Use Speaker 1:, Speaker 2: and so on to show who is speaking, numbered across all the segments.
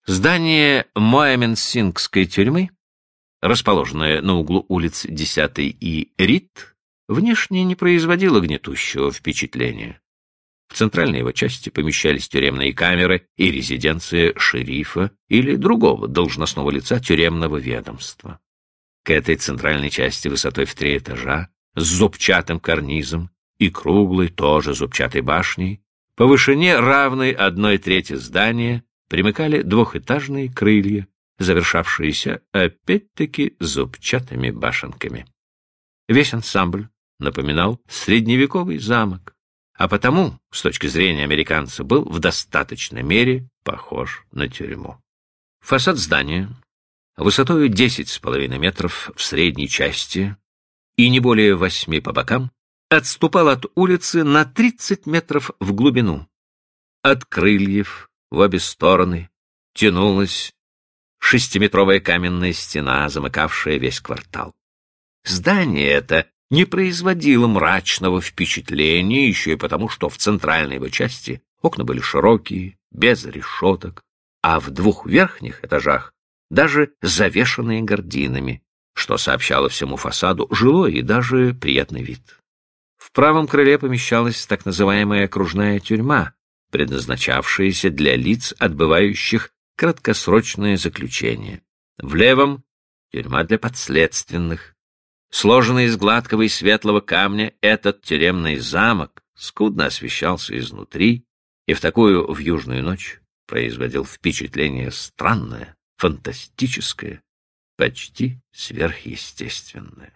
Speaker 1: Здание Муэменсингской тюрьмы, расположенное на углу улиц 10 и Рид, внешне не производило гнетущего впечатления. В центральной его части помещались тюремные камеры и резиденция шерифа или другого должностного лица тюремного ведомства. К этой центральной части высотой в 3 этажа, с зубчатым карнизом и круглой, тоже зубчатой башней, по вышине, равной 1/3 здания, примыкали двухэтажные крылья, завершавшиеся опять-таки зубчатыми башенками. Весь ансамбль напоминал средневековый замок, а потому, с точки зрения американца, был в достаточной мере похож на тюрьму. Фасад здания, высотою 10,5 метров в средней части и не более 8 по бокам, отступал от улицы на 30 метров в глубину. От крыльев в обе стороны тянулась 6-метровая каменная стена, замыкавшая весь квартал. Здание это не производило мрачного впечатления еще и потому, что в центральной его части окна были широкие, без решеток, а в 2 верхних этажах даже завешанные гардинами, что сообщало всему фасаду жилой и даже приятный вид. В правом крыле помещалась так называемая окружная тюрьма, предназначавшаяся для лиц, отбывающих краткосрочное заключение. В левом — тюрьма для подследственных. Сложенный из гладкого и светлого камня, этот тюремный замок скудно освещался изнутри и в такую вьюжную ночь производил впечатление странное, фантастическое, почти сверхъестественное.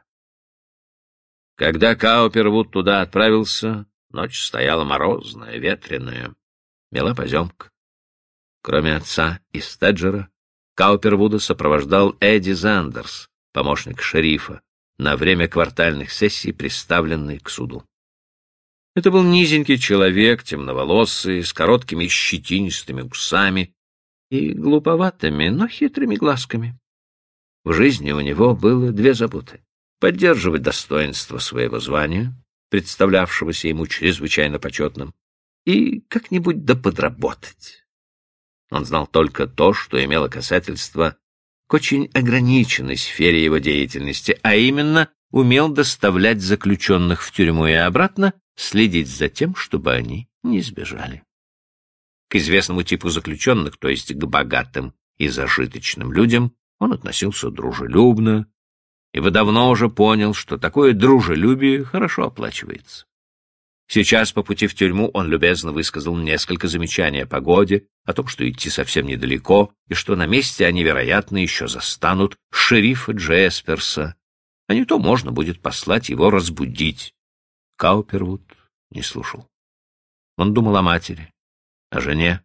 Speaker 1: Когда Каупервуд туда отправился, ночь стояла морозная, ветреная, мела поземка. Кроме отца и Стеджера, Каупервуда сопровождал Эдди Зандерс, помощник шерифа, на время квартальных сессий, представленный к суду. Это был низенький человек, темноволосый, с короткими щетинистыми усами и глуповатыми, но хитрыми глазками. В жизни у него было 2 заботы — поддерживать достоинство своего звания, представлявшегося ему чрезвычайно почетным, и как-нибудь да подработать. Он знал только то, что имело касательство к очень ограниченной сфере его деятельности, а именно умел доставлять заключенных в тюрьму и обратно, следить за тем, чтобы они не сбежали. К известному типу заключенных, то есть к богатым и зажиточным людям, он относился дружелюбно, ибо давно уже понял, что такое дружелюбие хорошо оплачивается. Сейчас по пути в тюрьму он любезно высказал несколько замечаний о погоде, о том, что идти совсем недалеко, и что на месте они, вероятно, еще застанут шерифа Джесперса, а не то можно будет послать его разбудить. Каупервуд не слушал. Он думал о матери, о жене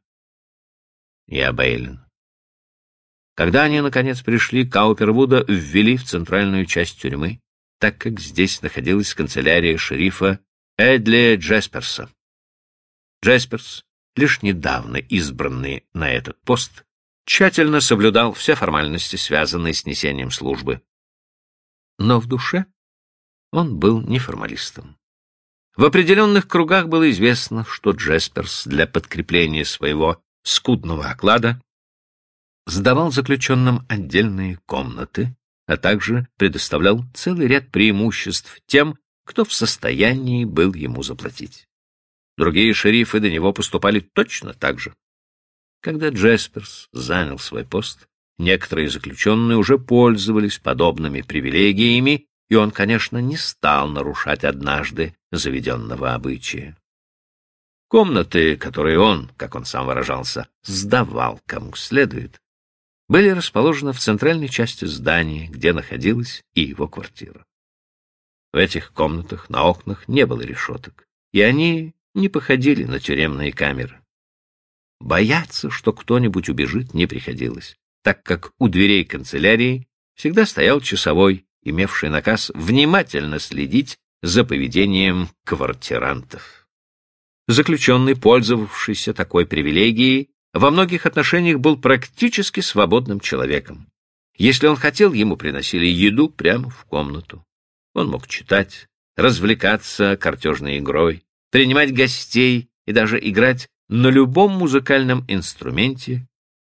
Speaker 1: и об Эйлин. Когда они, наконец, пришли, Каупервуда ввели в центральную часть тюрьмы, так как здесь находилась канцелярия шерифа Эдли Джесперса. Джесперс, лишь недавно избранный на этот пост, тщательно соблюдал все формальности, связанные с несением службы. Но в душе он был не формалистом. В определенных кругах было известно, что Джесперс для подкрепления своего скудного оклада сдавал заключенным отдельные комнаты, а также предоставлял целый ряд преимуществ тем, кто в состоянии был ему заплатить. Другие шерифы до него поступали точно так же. Когда Джесперс занял свой пост, некоторые заключенные уже пользовались подобными привилегиями, и он, конечно, не стал нарушать однажды заведенного обычая. Комнаты, которые он, как он сам выражался, сдавал кому следует, были расположены в центральной части здания, где находилась и его квартира. В этих комнатах на окнах не было решеток, и они не походили на тюремные камеры. Бояться, что кто-нибудь убежит, не приходилось, так как у дверей канцелярии всегда стоял часовой, имевший наказ внимательно следить за поведением квартирантов. Заключенный, пользовавшийся такой привилегией, во многих отношениях был практически свободным человеком. Если он хотел, ему приносили еду прямо в комнату. Он мог читать, развлекаться картежной игрой, принимать гостей и даже играть на любом музыкальном инструменте,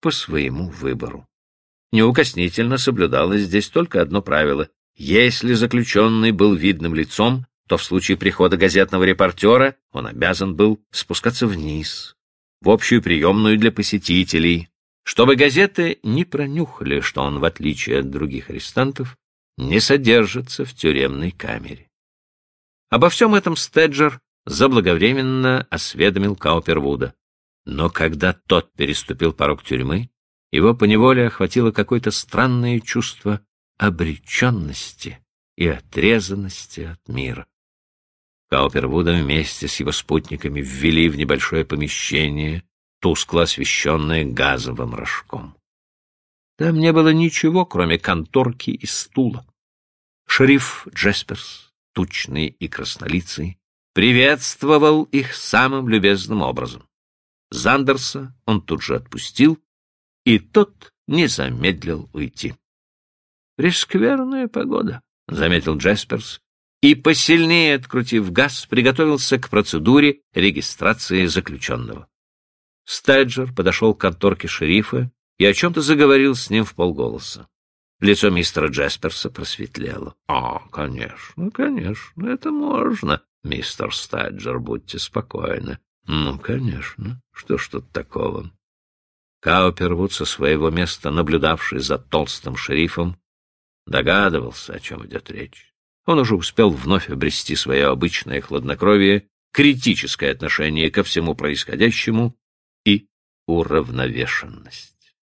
Speaker 1: по своему выбору. Неукоснительно соблюдалось здесь только одно правило: если заключенный был видным лицом, то в случае прихода газетного репортера он обязан был спускаться вниз, в общую приемную для посетителей, чтобы газеты не пронюхали, что он, в отличие от других арестантов, не содержится в тюремной камере. Обо всем этом Стеджер заблаговременно осведомил Каупервуда. Но когда тот переступил порог тюрьмы, его поневоле охватило какое-то странное чувство обреченности и отрезанности от мира. Каупервуда вместе с его спутниками ввели в небольшое помещение, тускло освещенное газовым рожком. Там не было ничего, кроме конторки и стула. Шериф Джесперс, тучный и краснолицый, приветствовал их самым любезным образом. Зандерса он тут же отпустил, и тот не замедлил уйти. «Прескверная погода», — заметил Джесперс, и, посильнее открутив газ, приготовился к процедуре регистрации заключенного. Стеджер подошел к конторке шерифа и о чем-то заговорил с ним вполголоса. Лицо мистера Джесперса просветлело. Конечно, это можно, мистер Стеджер, будьте спокойны. Конечно, что ж тут такого?» Каупервуд, со своего места наблюдавший за толстым шерифом, догадывался, о чем идет речь. Он уже успел вновь обрести свое обычное хладнокровие, критическое отношение ко всему происходящему и уравновешенность.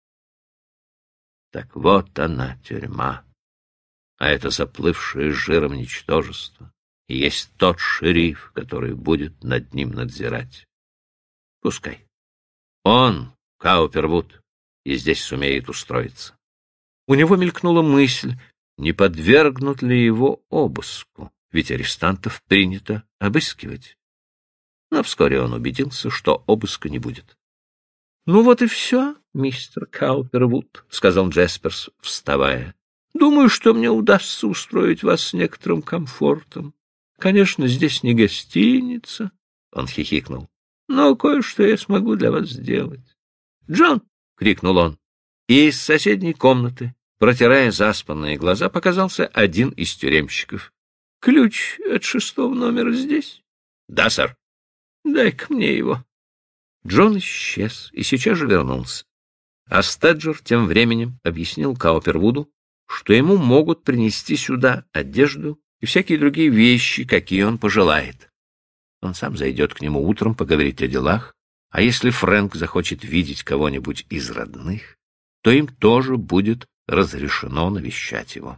Speaker 1: Так вот она, тюрьма, а это заплывшее жиром ничтожество и есть тот шериф, который будет над ним надзирать. Пускай. Он, Каупервуд, и здесь сумеет устроиться. У него мелькнула мысль, не подвергнут ли его обыску, ведь арестантов принято обыскивать. Но вскоре он убедился, что обыска не будет. — Ну вот и все, мистер Каупервуд, — сказал Джесперс, вставая. — Думаю, что мне удастся устроить вас с некоторым комфортом. Конечно, здесь не гостиница, — он хихикнул, — но кое-что я смогу для вас сделать. — Джон! — крикнул он, и из соседней комнаты, протирая заспанные глаза, показался один из тюремщиков. — Ключ от 6-го номера здесь? — Да, сэр. — Дай-ка мне его. Джон исчез и сейчас же вернулся. А Стеджер тем временем объяснил Каупервуду, что ему могут принести сюда одежду и всякие другие вещи, какие он пожелает. Он сам зайдет к нему утром поговорить о делах, а если Фрэнк захочет видеть кого-нибудь из родных, то им тоже будет разрешено навещать его.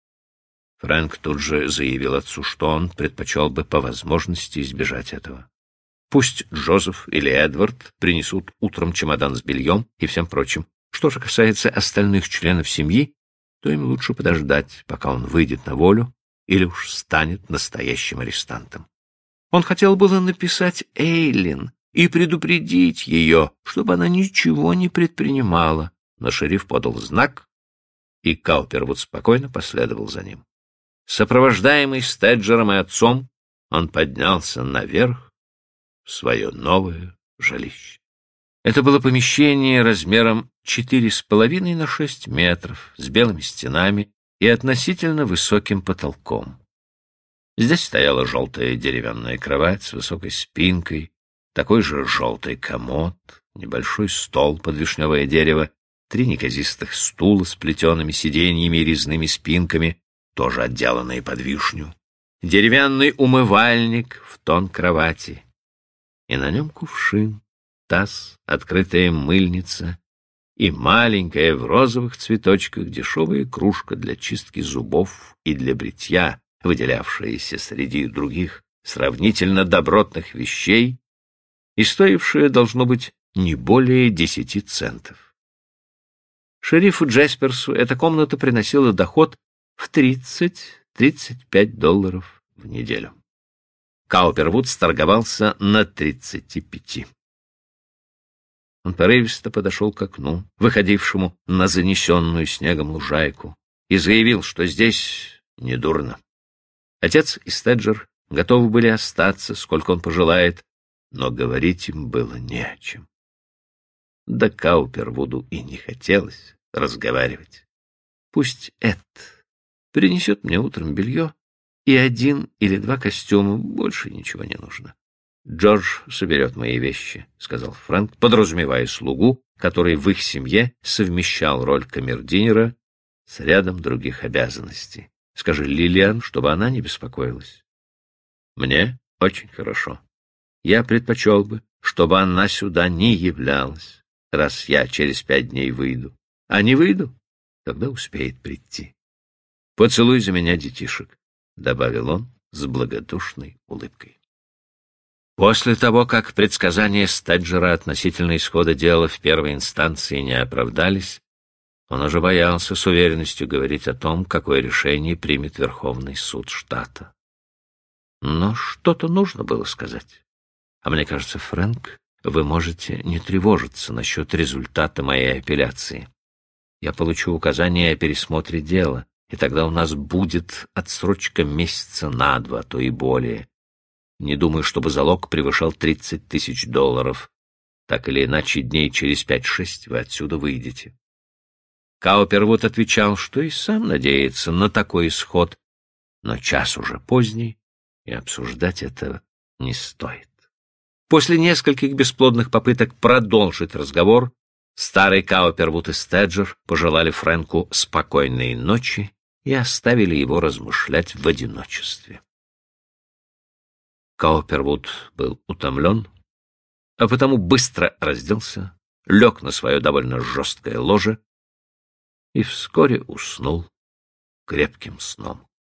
Speaker 1: Фрэнк тут же заявил отцу, что он предпочел бы по возможности избежать этого. Пусть Джозеф или Эдвард принесут утром чемодан с бельем и всем прочим. Что же касается остальных членов семьи, то им лучше подождать, пока он выйдет на волю или уж станет настоящим арестантом. Он хотел было написать Эйлин и предупредить ее, чтобы она ничего не предпринимала, но шериф подал знак, и Каупервуд спокойно последовал за ним. Сопровождаемый Стеджером и отцом, он поднялся наверх в свое новое жилище. Это было помещение размером 4,5 на 6 метров, с белыми стенами и относительно высоким потолком. Здесь стояла желтая деревянная кровать с высокой спинкой, такой же желтый комод, небольшой стол под вишневое дерево, 3 неказистых стула с плетеными сиденьями и резными спинками, тоже отделанные под вишню, деревянный умывальник в тон кровати, и на нем кувшин, таз, открытая мыльница и маленькая в розовых цветочках дешевая кружка для чистки зубов и для бритья, выделявшаяся среди других сравнительно добротных вещей и стоившая, должно быть, не более 10 центов. Шерифу Джесперсу эта комната приносила доход в $30-35 в неделю. Каупервуд сторговался на 35. Он порывисто подошел к окну, выходившему на занесенную снегом лужайку, и заявил, что здесь недурно. Отец и Стеджер готовы были остаться, сколько он пожелает, но говорить им было не о чем. Да Каупервуду и не хотелось разговаривать. Пусть Эд принесет мне утром белье и 1 или 2 костюма, больше ничего не нужно. Джордж соберет мои вещи, — сказал Фрэнк, подразумевая слугу, который в их семье совмещал роль камердинера с рядом других обязанностей. Скажи Лилиан, чтобы она не беспокоилась. Мне очень хорошо. Я предпочел бы, чтобы она сюда не являлась, раз я через 5 дней выйду. А не выйду, тогда успеет прийти. Поцелуй за меня детишек, — добавил он с благодушной улыбкой. После того, как предсказания Стеджера относительно исхода дела в первой инстанции не оправдались, он уже боялся с уверенностью говорить о том, какое решение примет Верховный суд штата. Но что-то нужно было сказать. А мне кажется, Фрэнк, вы можете не тревожиться насчет результата моей апелляции. Я получу указание о пересмотре дела, и тогда у нас будет отсрочка месяца на 2, то и более. Не думаю, чтобы залог превышал $30 000. Так или иначе, дней через 5-6 вы отсюда выйдете. Каупервуд отвечал, что и сам надеется на такой исход, но час уже поздний, и обсуждать это не стоит. После нескольких бесплодных попыток продолжить разговор, старый Каупервуд и Стеджер пожелали Фрэнку спокойной ночи и оставили его размышлять в одиночестве. Каупервуд был утомлен, а потому быстро разделся, лег на свое довольно жесткое ложе и вскоре уснул крепким сном.